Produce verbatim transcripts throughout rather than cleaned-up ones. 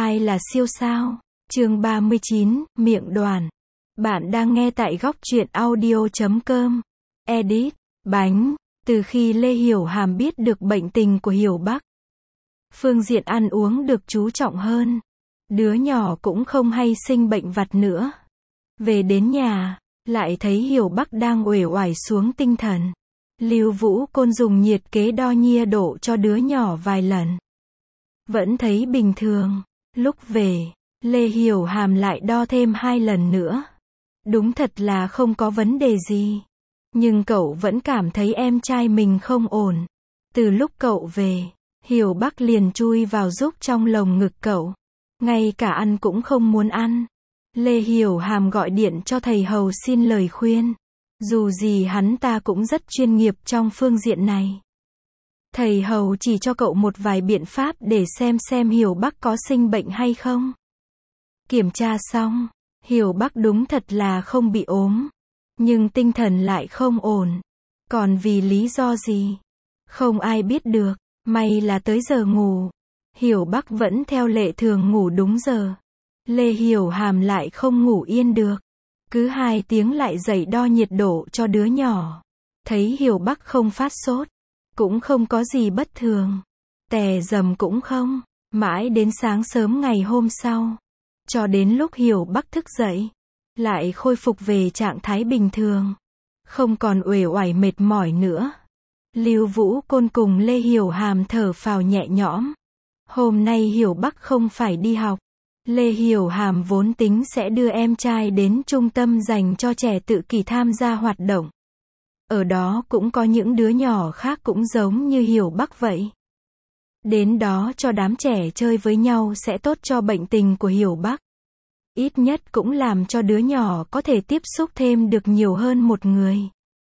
Ai là siêu sao? Chương ba mươi chín, Miệng Đoàn. Bạn đang nghe tại góc truyện audio chấm com. Edit, bánh. Từ khi Lê Hiểu Hàm biết được bệnh tình của Hiểu Bắc, phương diện ăn uống được chú trọng hơn. Đứa nhỏ cũng không hay sinh bệnh vặt nữa. Về đến nhà, lại thấy Hiểu Bắc đang uể oải xuống tinh thần. Lưu Vũ Côn dùng nhiệt kế đo nhiệt độ cho đứa nhỏ vài lần. Vẫn thấy bình thường. Lúc về, Lê Hiểu Hàm lại đo thêm hai lần nữa. Đúng thật là không có vấn đề gì. Nhưng cậu vẫn cảm thấy em trai mình không ổn. Từ lúc cậu về, Hiểu Bắc liền chui vào giúp trong lồng ngực cậu. Ngay cả ăn cũng không muốn ăn. Lê Hiểu Hàm gọi điện cho thầy hầu xin lời khuyên. Dù gì hắn ta cũng rất chuyên nghiệp trong phương diện này. Thầy hầu chỉ cho cậu một vài biện pháp để xem xem Hiểu Bắc có sinh bệnh hay không. Kiểm tra xong, Hiểu Bắc đúng thật là không bị ốm. Nhưng tinh thần lại không ổn. Còn vì lý do gì? Không ai biết được. May là tới giờ ngủ. Hiểu Bắc vẫn theo lệ thường ngủ đúng giờ. Lê Hiểu Hàm lại không ngủ yên được. Cứ hai tiếng lại dậy đo nhiệt độ cho đứa nhỏ. Thấy Hiểu Bắc không phát sốt. Cũng không có gì bất thường. Tè dầm cũng không. Mãi đến sáng sớm ngày hôm sau. Cho đến lúc Hiểu Bắc thức dậy. Lại khôi phục về trạng thái bình thường. Không còn uể oải mệt mỏi nữa. Lưu Vũ Côn cùng Lê Hiểu Hàm thở phào nhẹ nhõm. Hôm nay Hiểu Bắc không phải đi học. Lê Hiểu Hàm vốn tính sẽ đưa em trai đến trung tâm dành cho trẻ tự kỷ tham gia hoạt động. Ở đó cũng có những đứa nhỏ khác cũng giống như Hiểu Bắc vậy. Đến đó cho đám trẻ chơi với nhau sẽ tốt cho bệnh tình của Hiểu Bắc. Ít nhất cũng làm cho đứa nhỏ có thể tiếp xúc thêm được nhiều hơn một người.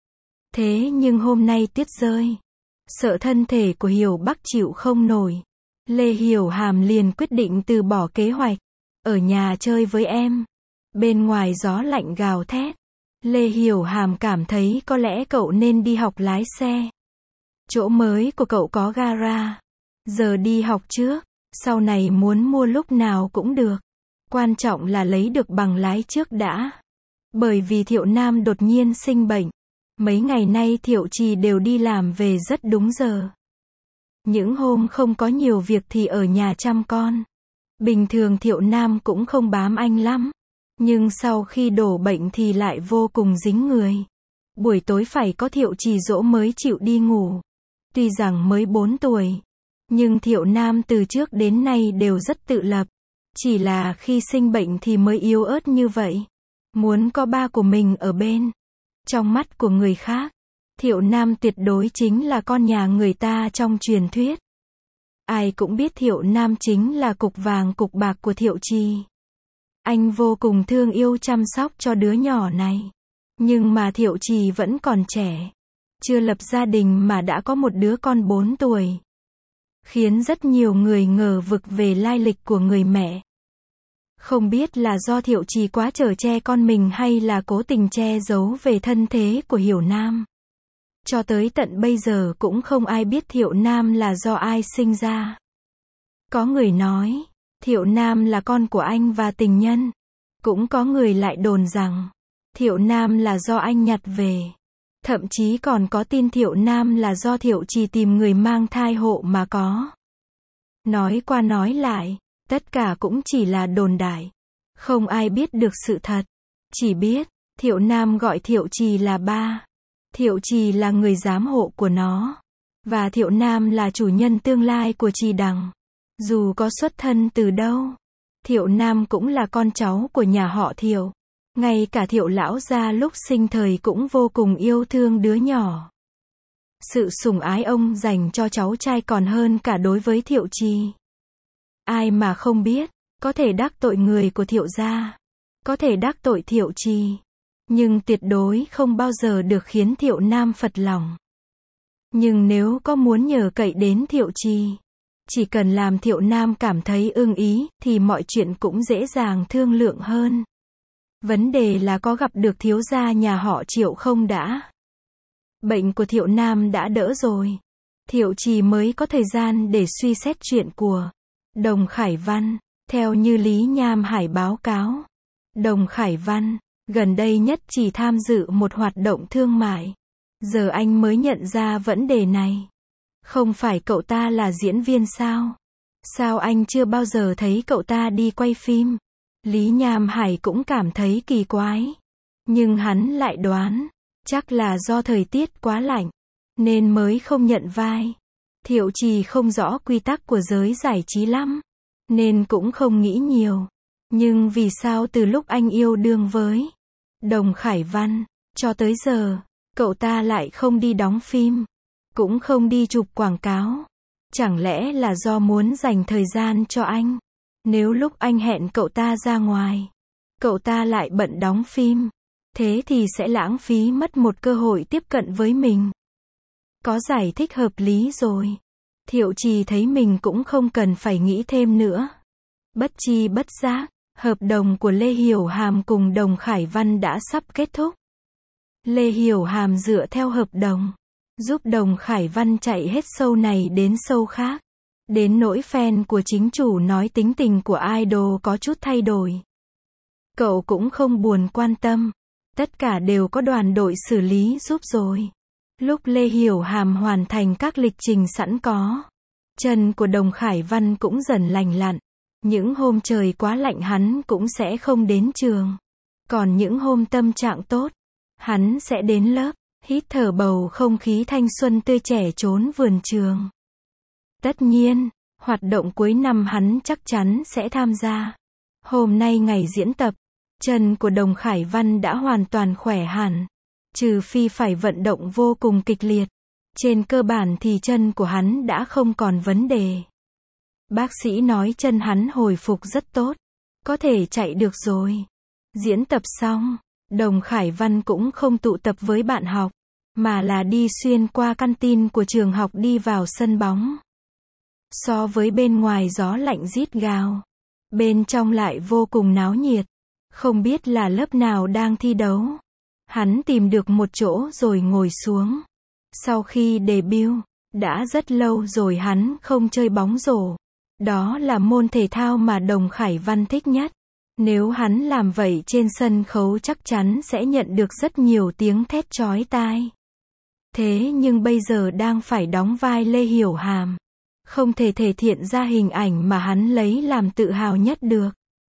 Thế nhưng hôm nay tuyết rơi. Sợ thân thể của Hiểu Bắc chịu không nổi. Lê Hiểu Hàm liền quyết định từ bỏ kế hoạch. Ở nhà chơi với em. Bên ngoài gió lạnh gào thét. Lê Hiểu Hàm cảm thấy có lẽ cậu nên đi học lái xe. Chỗ mới của cậu có gara. Giờ đi học trước. Sau này muốn mua lúc nào cũng được. Quan trọng là lấy được bằng lái trước đã. Bởi vì Thiệu Nam đột nhiên sinh bệnh. Mấy ngày nay Thiệu Trì đều đi làm về rất đúng giờ. Những hôm không có nhiều việc thì ở nhà chăm con. Bình thường Thiệu Nam cũng không bám anh lắm. Nhưng sau khi đổ bệnh thì lại vô cùng dính người. Buổi tối phải có Thiệu Trì dỗ mới chịu đi ngủ. Tuy rằng mới bốn tuổi. Nhưng Thiệu Nam từ trước đến nay đều rất tự lập. Chỉ là khi sinh bệnh thì mới yếu ớt như vậy. Muốn có ba của mình ở bên. Trong mắt của người khác, Thiệu Nam tuyệt đối chính là con nhà người ta trong truyền thuyết. Ai cũng biết Thiệu Nam chính là cục vàng cục bạc của Thiệu Trì. Anh vô cùng thương yêu chăm sóc cho đứa nhỏ này. Nhưng mà Thiệu Trì vẫn còn trẻ. Chưa lập gia đình mà đã có một đứa con bốn tuổi. Khiến rất nhiều người ngờ vực về lai lịch của người mẹ. Không biết là do Thiệu Trì quá chở che con mình hay là cố tình che giấu về thân thế của Hiểu Nam. Cho tới tận bây giờ cũng không ai biết Thiệu Nam là do ai sinh ra. Có người nói, Thiệu Nam là con của anh và tình nhân. Cũng có người lại đồn rằng, Thiệu Nam là do anh nhặt về. Thậm chí còn có tin Thiệu Nam là do Thiệu Trì tìm người mang thai hộ mà có. Nói qua nói lại, tất cả cũng chỉ là đồn đại. Không ai biết được sự thật. Chỉ biết, Thiệu Nam gọi Thiệu Trì là ba. Thiệu Trì là người giám hộ của nó. Và Thiệu Nam là chủ nhân tương lai của Trì Đằng. Dù có xuất thân từ đâu, Thiệu Nam cũng là con cháu của nhà họ Thiệu. Ngay cả Thiệu lão gia lúc sinh thời cũng vô cùng yêu thương đứa nhỏ. Sự sủng ái ông dành cho cháu trai còn hơn cả đối với Thiệu Trì. Ai mà không biết, có thể đắc tội người của Thiệu gia, có thể đắc tội Thiệu Trì, nhưng tuyệt đối không bao giờ được khiến Thiệu Nam phật lòng. Nhưng nếu có muốn nhờ cậy đến Thiệu Trì, chỉ cần làm Thiệu Nam cảm thấy ưng ý, thì mọi chuyện cũng dễ dàng thương lượng hơn. Vấn đề là có gặp được thiếu gia nhà họ Triệu không đã. Bệnh của Thiệu Nam đã đỡ rồi. Thiệu Trì mới có thời gian để suy xét chuyện của Đồng Khải Văn. Theo như Lý Nham Hải báo cáo, Đồng Khải Văn, gần đây nhất chỉ tham dự một hoạt động thương mại. Giờ anh mới nhận ra vấn đề này. Không phải cậu ta là diễn viên sao? Sao anh chưa bao giờ thấy cậu ta đi quay phim? Lý Nham Hải cũng cảm thấy kỳ quái. Nhưng hắn lại đoán, chắc là do thời tiết quá lạnh, nên mới không nhận vai. Thiệu Trì không rõ quy tắc của giới giải trí lắm, nên cũng không nghĩ nhiều. Nhưng vì sao từ lúc anh yêu đương với Đồng Khải Văn, cho tới giờ, cậu ta lại không đi đóng phim, cũng không đi chụp quảng cáo? Chẳng lẽ là do muốn dành thời gian cho anh? Nếu lúc anh hẹn cậu ta ra ngoài, cậu ta lại bận đóng phim, thế thì sẽ lãng phí mất một cơ hội tiếp cận với mình. Có giải thích hợp lý rồi. Thiệu Trì thấy mình cũng không cần phải nghĩ thêm nữa. Bất chi bất giác, hợp đồng của Lê Hiểu Hàm cùng Đồng Khải Văn đã sắp kết thúc. Lê Hiểu Hàm dựa theo hợp đồng, giúp Đồng Khải Văn chạy hết show này đến show khác. Đến nỗi fan của chính chủ nói tính tình của idol có chút thay đổi. Cậu cũng không buồn quan tâm. Tất cả đều có đoàn đội xử lý giúp rồi. Lúc Lê Hiểu Hàm hoàn thành các lịch trình sẵn có, chân của Đồng Khải Văn cũng dần lành lặn. Những hôm trời quá lạnh hắn cũng sẽ không đến trường. Còn những hôm tâm trạng tốt, hắn sẽ đến lớp, hít thở bầu không khí thanh xuân tươi trẻ chốn vườn trường. Tất nhiên, hoạt động cuối năm hắn chắc chắn sẽ tham gia. Hôm nay ngày diễn tập, chân của Đồng Khải Văn đã hoàn toàn khỏe hẳn. Trừ phi phải vận động vô cùng kịch liệt. Trên cơ bản thì chân của hắn đã không còn vấn đề. Bác sĩ nói chân hắn hồi phục rất tốt. Có thể chạy được rồi. Diễn tập xong, Đồng Khải Văn cũng không tụ tập với bạn học, mà là đi xuyên qua căn tin của trường học đi vào sân bóng. So với bên ngoài gió lạnh rít gào, bên trong lại vô cùng náo nhiệt. Không biết là lớp nào đang thi đấu. Hắn tìm được một chỗ rồi ngồi xuống. Sau khi debut, đã rất lâu rồi hắn không chơi bóng rổ. Đó là môn thể thao mà Đồng Khải Văn thích nhất. Nếu hắn làm vậy trên sân khấu chắc chắn sẽ nhận được rất nhiều tiếng thét chói tai. Thế nhưng bây giờ đang phải đóng vai Lê Hiểu Hàm. Không thể thể hiện ra hình ảnh mà hắn lấy làm tự hào nhất được.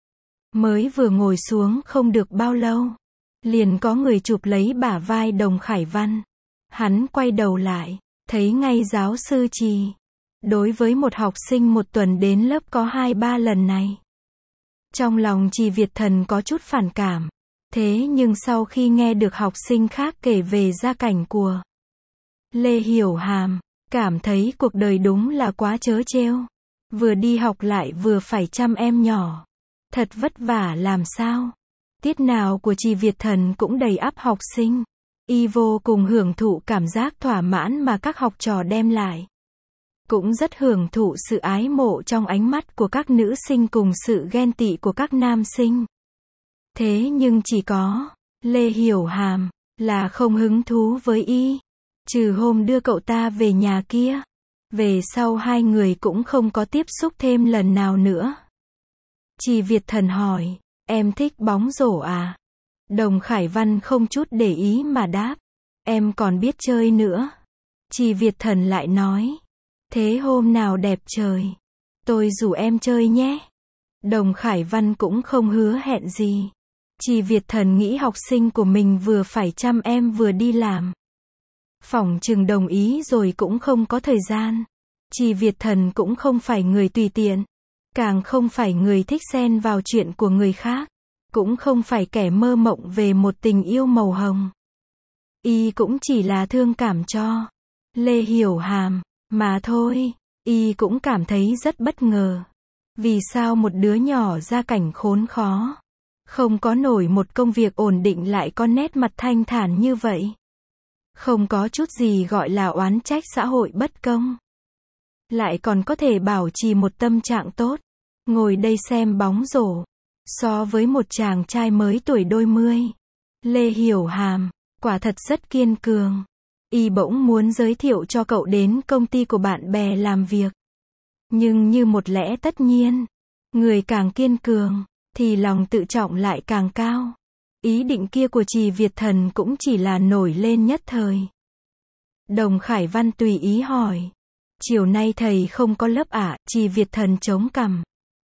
Mới vừa ngồi xuống không được bao lâu, liền có người chụp lấy bả vai Đồng Khải Văn. Hắn quay đầu lại, thấy ngay giáo sư Trì. Đối với một học sinh một tuần đến lớp có hai ba lần này, trong lòng Trì Việt Thần có chút phản cảm. Thế nhưng sau khi nghe được học sinh khác kể về gia cảnh của Lê Hiểu Hàm, cảm thấy cuộc đời đúng là quá trớ trêu. Vừa đi học lại vừa phải chăm em nhỏ. Thật vất vả làm sao. Tiết nào của Trì Việt Thần cũng đầy ắp học sinh. Y vô cùng hưởng thụ cảm giác thỏa mãn mà các học trò đem lại. Cũng rất hưởng thụ sự ái mộ trong ánh mắt của các nữ sinh cùng sự ghen tị của các nam sinh. Thế nhưng chỉ có Lê Hiểu Hàm là không hứng thú với Y. Trừ hôm đưa cậu ta về nhà kia. Về sau hai người cũng không có tiếp xúc thêm lần nào nữa. Trì Việt Thần hỏi, em thích bóng rổ à? Đồng Khải Văn không chút để ý mà đáp, em còn biết chơi nữa. Trì Việt Thần lại nói, thế hôm nào đẹp trời, tôi rủ em chơi nhé. Đồng Khải Văn cũng không hứa hẹn gì. Trì Việt Thần nghĩ học sinh của mình vừa phải chăm em vừa đi làm. Phỏng chừng đồng ý rồi cũng không có thời gian. Trì Việt Thần cũng không phải người tùy tiện. Càng không phải người thích xen vào chuyện của người khác. Cũng không phải kẻ mơ mộng về một tình yêu màu hồng. Y cũng chỉ là thương cảm cho Lê Hiểu Hàm mà thôi. Y cũng cảm thấy rất bất ngờ. Vì sao một đứa nhỏ gia cảnh khốn khó, không có nổi một công việc ổn định lại có nét mặt thanh thản như vậy. Không có chút gì gọi là oán trách xã hội bất công. Lại còn có thể bảo trì một tâm trạng tốt. Ngồi đây xem bóng rổ. So với một chàng trai mới tuổi đôi mươi, Lê Hiểu Hàm, quả thật rất kiên cường. Y bỗng muốn giới thiệu cho cậu đến công ty của bạn bè làm việc. Nhưng như một lẽ tất nhiên, Người càng kiên cường, thì lòng tự trọng lại càng cao. Ý định kia của Trì Việt Thần cũng chỉ là nổi lên nhất thời. Đồng Khải Văn tùy ý hỏi. Chiều nay thầy không có lớp ạ? Trì Việt Thần chống cằm.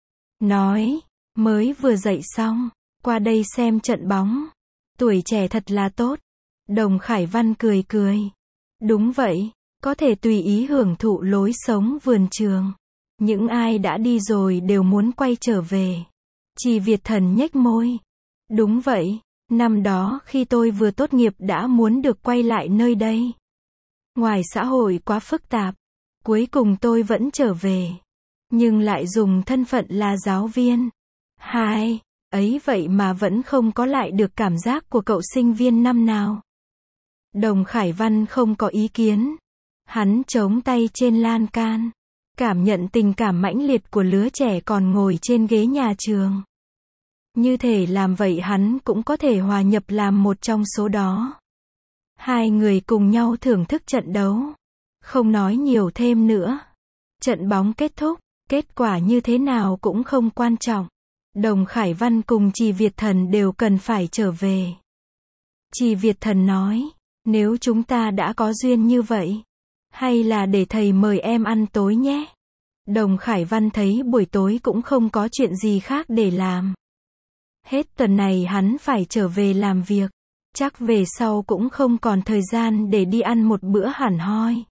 Nói, mới vừa dậy xong, qua đây xem trận bóng. Tuổi trẻ thật là tốt. Đồng Khải Văn cười cười. Đúng vậy, có thể tùy ý hưởng thụ lối sống vườn trường. Những ai đã đi rồi đều muốn quay trở về. Trì Việt Thần nhếch môi. Đúng vậy, năm đó khi tôi vừa tốt nghiệp đã muốn được quay lại nơi đây. Ngoài xã hội quá phức tạp, cuối cùng tôi vẫn trở về. Nhưng lại dùng thân phận là giáo viên. Hai, ấy vậy mà vẫn không có lại được cảm giác của cậu sinh viên năm nào. Đồng Khải Văn không có ý kiến. Hắn chống tay trên lan can. Cảm nhận tình cảm mãnh liệt của lứa trẻ còn ngồi trên ghế nhà trường. Như thể làm vậy hắn cũng có thể hòa nhập làm một trong số đó. Hai người cùng nhau thưởng thức trận đấu. Không nói nhiều thêm nữa. Trận bóng kết thúc, kết quả như thế nào cũng không quan trọng. Đồng Khải Văn cùng Trì Việt Thần đều cần phải trở về. Trì Việt Thần nói, nếu chúng ta đã có duyên như vậy, hay là để thầy mời em ăn tối nhé. Đồng Khải Văn thấy buổi tối cũng không có chuyện gì khác để làm. Hết tuần này hắn phải trở về làm việc. Chắc về sau cũng không còn thời gian để đi ăn một bữa hẳn hoi.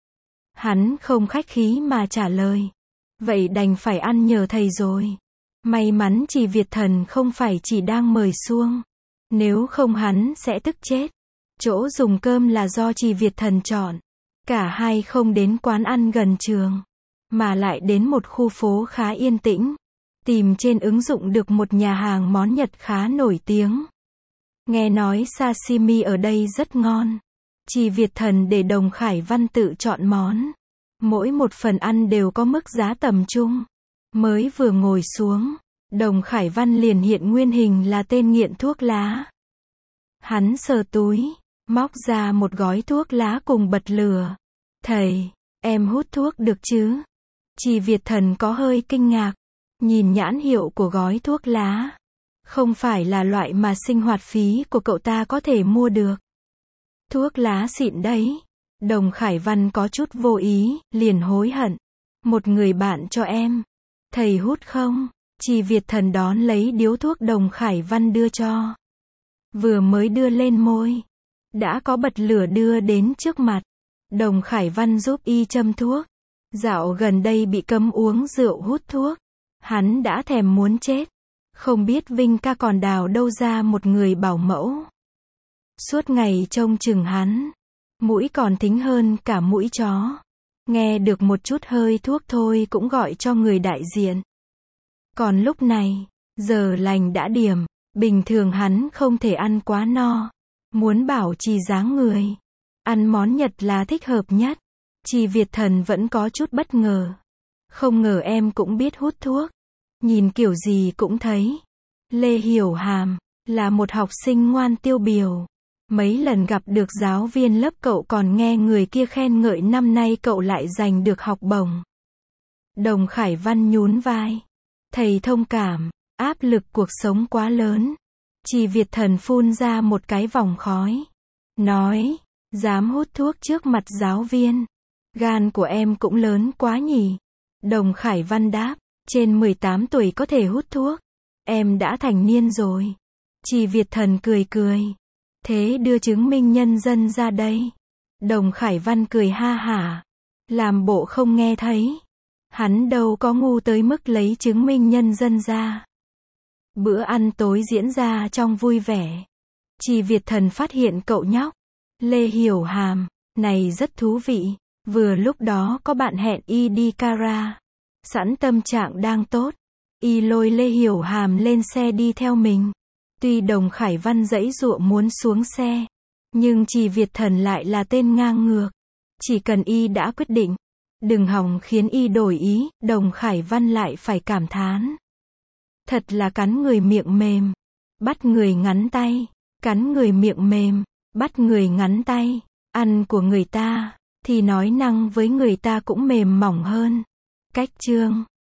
Hắn không khách khí mà trả lời. Vậy đành phải ăn nhờ thầy rồi. May mắn Trì Việt Thần không phải chỉ đang mời xuông. Nếu không hắn sẽ tức chết. Chỗ dùng cơm là do Trì Việt Thần chọn. Cả hai không đến quán ăn gần trường, mà lại đến một khu phố khá yên tĩnh. Tìm trên ứng dụng được một nhà hàng món Nhật khá nổi tiếng. Nghe nói sashimi ở đây rất ngon. Trì Việt Thần để Đồng Khải Văn tự chọn món. Mỗi một phần ăn đều có mức giá tầm trung. Mới vừa ngồi xuống, Đồng Khải Văn liền hiện nguyên hình là tên nghiện thuốc lá. Hắn sờ túi, móc ra một gói thuốc lá cùng bật lửa. Thầy, em hút thuốc được chứ? Trì Việt Thần có hơi kinh ngạc. Nhìn nhãn hiệu của gói thuốc lá. Không phải là loại mà sinh hoạt phí của cậu ta có thể mua được. Thuốc lá xịn đấy. Đồng Khải Văn có chút vô ý, liền hối hận. Một người bạn cho em. Thầy hút không? Trì Việt Thần đón lấy điếu thuốc Đồng Khải Văn đưa cho. Vừa mới đưa lên môi, đã có bật lửa đưa đến trước mặt. Đồng Khải Văn giúp y châm thuốc. Dạo gần đây bị cấm uống rượu hút thuốc. Hắn đã thèm muốn chết. Không biết Vinh ca còn đào đâu ra một người bảo mẫu. Suốt ngày trông chừng hắn. Mũi còn thính hơn cả mũi chó. Nghe được một chút hơi thuốc thôi cũng gọi cho người đại diện. Còn lúc này, giờ lành đã điểm. Bình thường hắn không thể ăn quá no. Muốn bảo trì dáng người. Ăn món Nhật là thích hợp nhất. Trì Việt Thần vẫn có chút bất ngờ. Không ngờ em cũng biết hút thuốc. Nhìn kiểu gì cũng thấy. Lê Hiểu Hàm là một học sinh ngoan tiêu biểu. Mấy lần gặp được giáo viên lớp cậu còn nghe người kia khen ngợi năm nay cậu lại giành được học bổng. Đồng Khải Văn nhún vai. Thầy thông cảm, áp lực cuộc sống quá lớn. Trì Việt Thần phun ra một cái vòng khói. Nói, dám hút thuốc trước mặt giáo viên. Gan của em cũng lớn quá nhỉ. Đồng Khải Văn đáp, trên mười tám tuổi có thể hút thuốc. Em đã thành niên rồi. Trì Việt Thần cười cười. Thế đưa chứng minh nhân dân ra đây. Đồng Khải Văn cười ha hả. Làm bộ không nghe thấy. Hắn đâu có ngu tới mức lấy chứng minh nhân dân ra. Bữa ăn tối diễn ra trong vui vẻ. Trì Việt Thần phát hiện cậu nhóc Lê Hiểu Hàm này rất thú vị. Vừa lúc đó có bạn hẹn y đi kara. Sẵn tâm trạng đang tốt. Y lôi Lê Hiểu Hàm lên xe đi theo mình. Tuy Đồng Khải Văn giãy giụa muốn xuống xe. Nhưng Trì Việt Thần lại là tên ngang ngược. Chỉ cần y đã quyết định. Đừng hòng khiến y đổi ý. Đồng Khải Văn lại phải cảm thán. Thật là cắn người miệng mềm. Bắt người ngắn tay. Cắn người miệng mềm. Bắt người ngắn tay. Ăn của người ta. Thì nói năng với người ta cũng mềm mỏng hơn. Cách chương